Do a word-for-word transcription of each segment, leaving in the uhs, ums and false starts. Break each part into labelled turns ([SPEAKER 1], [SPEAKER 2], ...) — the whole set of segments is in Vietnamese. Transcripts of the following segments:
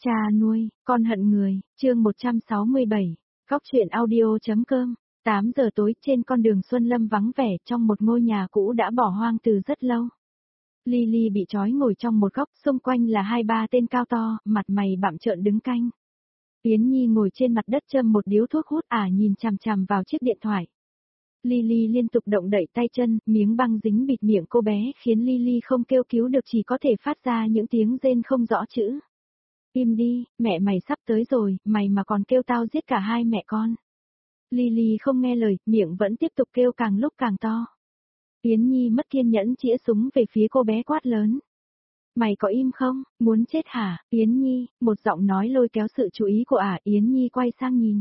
[SPEAKER 1] Cha nuôi, con hận người, chương một trăm sáu mươi bảy, Cóc truyện audio.com, tám giờ tối trên con đường Xuân Lâm vắng vẻ trong một ngôi nhà cũ đã bỏ hoang từ rất lâu. Lily bị trói ngồi trong một góc, xung quanh là hai ba tên cao to, mặt mày bặm trợn đứng canh. Yến Nhi ngồi trên mặt đất châm một điếu thuốc hút ả nhìn chằm chằm vào chiếc điện thoại. Lily liên tục động đậy tay chân, miếng băng dính bịt miệng cô bé khiến Lily không kêu cứu được, chỉ có thể phát ra những tiếng rên không rõ chữ. Im đi, mẹ mày sắp tới rồi, mày mà còn kêu tao giết cả hai mẹ con. Lily không nghe lời, miệng vẫn tiếp tục kêu càng lúc càng to. Yến Nhi mất kiên nhẫn chĩa súng về phía cô bé quát lớn. Mày có im không, muốn chết hả, Yến Nhi, một giọng nói lôi kéo sự chú ý của ả. Yến Nhi quay sang nhìn.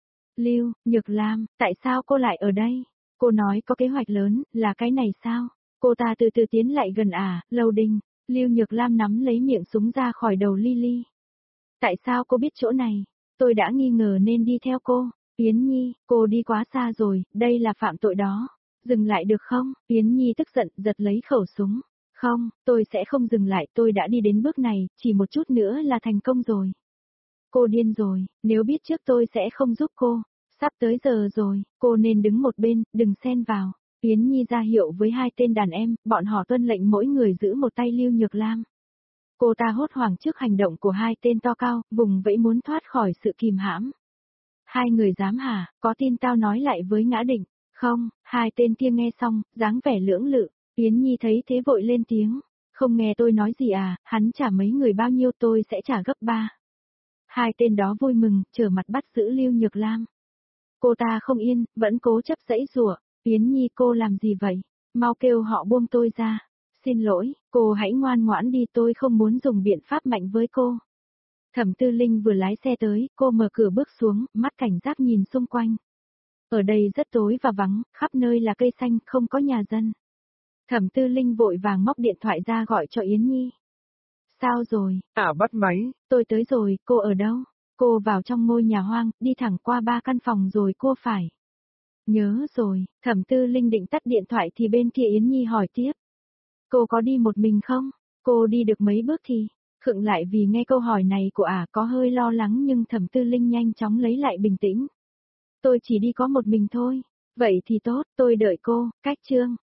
[SPEAKER 1] Lưu, Nhược Lam, tại sao cô lại ở đây? Cô nói có kế hoạch lớn, là cái này sao? Cô ta từ từ tiến lại gần ả, Lâu Đình. Lưu Nhược Lam nắm lấy miệng súng ra khỏi đầu Lily. Tại sao cô biết chỗ này? Tôi đã nghi ngờ nên đi theo cô. Yến Nhi, cô đi quá xa rồi, đây là phạm tội đó. Dừng lại được không? Yến Nhi tức giận, giật lấy khẩu súng. Không, tôi sẽ không dừng lại, tôi đã đi đến bước này, chỉ một chút nữa là thành công rồi. Cô điên rồi, nếu biết trước tôi sẽ không giúp cô. Sắp tới giờ rồi, cô nên đứng một bên, đừng xen vào. Yến Nhi ra hiệu với hai tên đàn em, bọn họ tuân lệnh mỗi người giữ một tay Lưu Nhược Lam. Cô ta hốt hoảng trước hành động của hai tên to cao, vùng vẫy muốn thoát khỏi sự kìm hãm. Hai người dám hả, có tin tao nói lại với Ngã Định? Không, hai tên kia nghe xong, dáng vẻ lưỡng lự. Yến Nhi thấy thế vội lên tiếng. Không nghe tôi nói gì à, hắn trả mấy người bao nhiêu tôi sẽ trả gấp ba. Hai tên đó vui mừng, trở mặt bắt giữ Lưu Nhược Lam. Cô ta không yên, vẫn cố chấp giãy giụa. Yến Nhi, cô làm gì vậy? Mau kêu họ buông tôi ra. Xin lỗi, cô hãy ngoan ngoãn đi, tôi không muốn dùng biện pháp mạnh với cô. Thẩm Tư Linh vừa lái xe tới, cô mở cửa bước xuống, mắt cảnh giác nhìn xung quanh. Ở đây rất tối và vắng, khắp nơi là cây xanh, không có nhà dân. Thẩm Tư Linh vội vàng móc điện thoại ra gọi cho Yến Nhi. Sao rồi?
[SPEAKER 2] À bắt máy.
[SPEAKER 1] Tôi tới rồi, cô ở đâu? Cô vào trong ngôi nhà hoang, đi thẳng qua ba căn phòng rồi cô phải. Nhớ rồi, Thẩm Tư Linh định tắt điện thoại thì bên kia Yến Nhi hỏi tiếp. Cô có đi một mình không? Cô đi được mấy bước thì? Khựng lại vì nghe câu hỏi này của ả, có hơi lo lắng nhưng Thẩm Tư Linh nhanh chóng lấy lại bình tĩnh. Tôi chỉ đi có một mình thôi. Vậy thì tốt, tôi đợi cô. Cách chương,